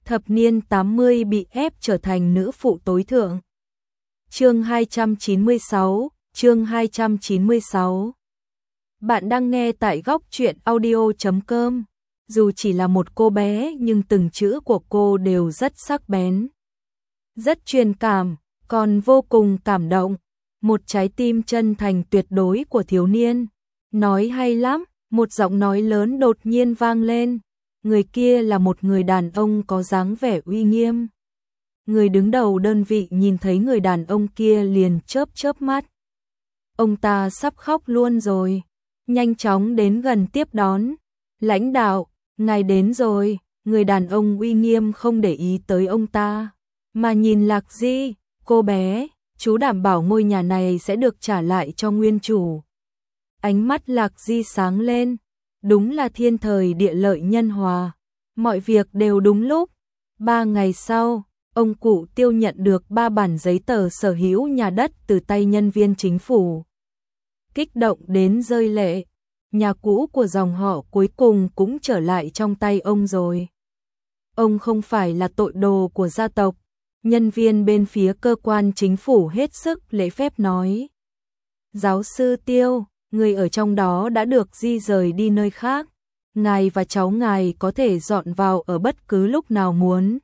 thập niên 80 bị ép trở thành nữ phụ tối thượng. Chương 296, chương 296. Bạn đang nghe tại góc truyện audio.com. Dù chỉ là một cô bé nhưng từng chữ của cô đều rất sắc bén, rất truyền cảm, còn vô cùng cảm động. Một trái tim chân thành tuyệt đối của thiếu niên. Nói hay lắm, một giọng nói lớn đột nhiên vang lên. Người kia là một người đàn ông có dáng vẻ uy nghiêm. Người đứng đầu đơn vị nhìn thấy người đàn ông kia liền chớp chớp mắt. Ông ta sắp khóc luôn rồi. Nhanh chóng đến gần tiếp đón. Lãnh đạo, ngài đến rồi. Người đàn ông uy nghiêm không để ý tới ông ta, mà nhìn Lạc Di. Cô bé, chú đảm bảo ngôi nhà này sẽ được trả lại cho nguyên chủ. Ánh mắt Lạc Di sáng lên. Đúng là thiên thời địa lợi nhân hòa. Mọi việc đều đúng lúc. 3 ngày sau, ông cụ Tiêu nhận được 3 bản giấy tờ sở hữu nhà đất từ tay nhân viên chính phủ. Kích động đến rơi lệ. Nhà cũ của dòng họ cuối cùng cũng trở lại trong tay ông rồi. Ông không phải là tội đồ của gia tộc. Nhân viên bên phía cơ quan chính phủ hết sức lễ phép nói. Giáo sư Tiêu, người ở trong đó đã được di rời đi nơi khác. Ngài và cháu ngài có thể dọn vào ở bất cứ lúc nào muốn.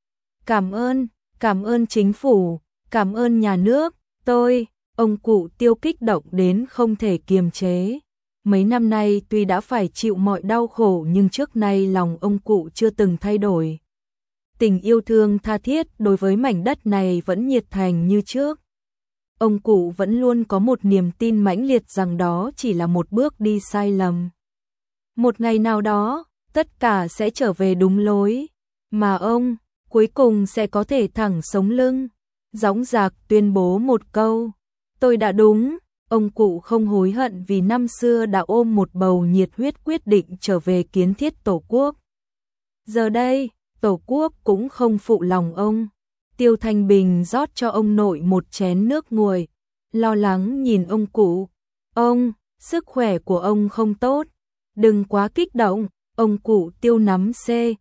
Cảm ơn chính phủ, cảm ơn nhà nước, ông cụ Tiêu kích động đến không thể kiềm chế. Mấy năm nay tuy đã phải chịu mọi đau khổ nhưng trước nay lòng ông cụ chưa từng thay đổi. Tình yêu thương tha thiết đối với mảnh đất này vẫn nhiệt thành như trước. Ông cụ vẫn luôn có một niềm tin mãnh liệt rằng đó chỉ là một bước đi sai lầm. Một ngày nào đó, tất cả sẽ trở về đúng lối, mà ông cuối cùng sẽ có thể thẳng sống lưng, dõng dạc tuyên bố một câu, tôi đã đúng. Ông cụ không hối hận vì năm xưa đã ôm một bầu nhiệt huyết quyết định trở về kiến thiết Tổ quốc. Giờ đây, Tổ quốc cũng không phụ lòng ông. Tiêu Thanh Bình rót cho ông nội một chén nước nguội, lo lắng nhìn ông cụ. Ông, sức khỏe của ông không tốt, đừng quá kích động. Ông cụ Tiêu nắm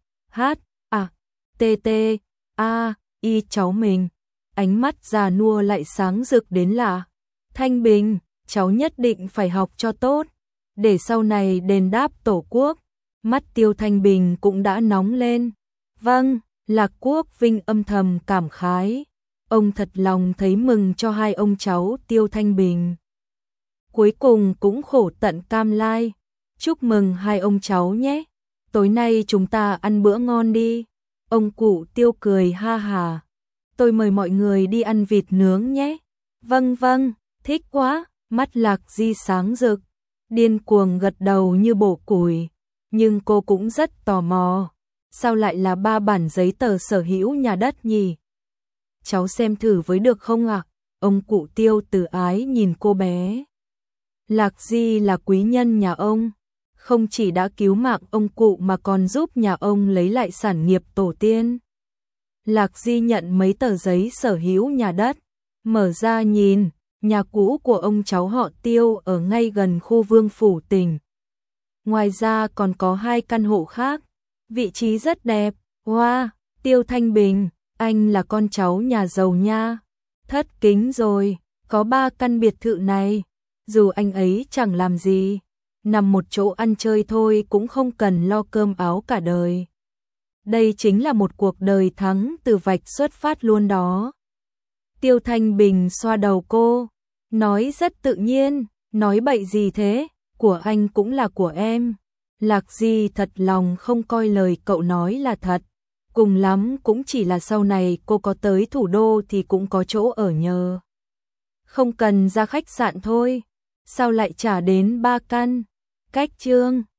I cháu mình, ánh mắt già nua lại sáng rực đến lạ. Thanh Bình, cháu nhất định phải học cho tốt, để sau này đền đáp Tổ quốc. Mắt Tiêu Thanh Bình cũng đã nóng lên. Vâng, Lạc Quốc Vinh âm thầm cảm khái. Ông thật lòng thấy mừng cho hai ông cháu Tiêu Thanh Bình. Cuối cùng cũng khổ tận cam lai. Chúc mừng hai ông cháu nhé. Tối nay chúng ta ăn bữa ngon đi. Ông cụ Tiêu cười ha hà. Tôi mời mọi người đi ăn vịt nướng nhé. Vâng, thích quá. Mắt Lạc Di sáng rực, điên cuồng gật đầu như bổ củi. Nhưng cô cũng rất tò mò. Sao lại là 3 bản giấy tờ sở hữu nhà đất nhỉ? Cháu xem thử với được không ạ? Ông cụ Tiêu từ ái nhìn cô bé. Lạc Di là quý nhân nhà ông, không chỉ đã cứu mạng ông cụ mà còn giúp nhà ông lấy lại sản nghiệp tổ tiên. Lạc Di nhận mấy tờ giấy sở hữu nhà đất, mở ra nhìn, nhà cũ của ông cháu họ Tiêu ở ngay gần khu Vương Phủ Tỉnh. Ngoài ra còn có 2 căn hộ khác, vị trí rất đẹp. Wow, Tiêu Thanh Bình, anh là con cháu nhà giàu nha. Thất kính rồi, có 3 căn biệt thự này, dù anh ấy chẳng làm gì, nằm một chỗ ăn chơi thôi cũng không cần lo cơm áo cả đời. Đây chính là một cuộc đời thắng từ vạch xuất phát luôn đó. Tiêu Thanh Bình xoa đầu cô, nói rất tự nhiên, nói bậy gì thế, của anh cũng là của em. Lạc Di thật lòng không coi lời cậu nói là thật, cùng lắm cũng chỉ là sau này cô có tới thủ đô thì cũng có chỗ ở nhờ. Không cần ra khách sạn thôi, sao lại trả đến 3 căn, cách chương.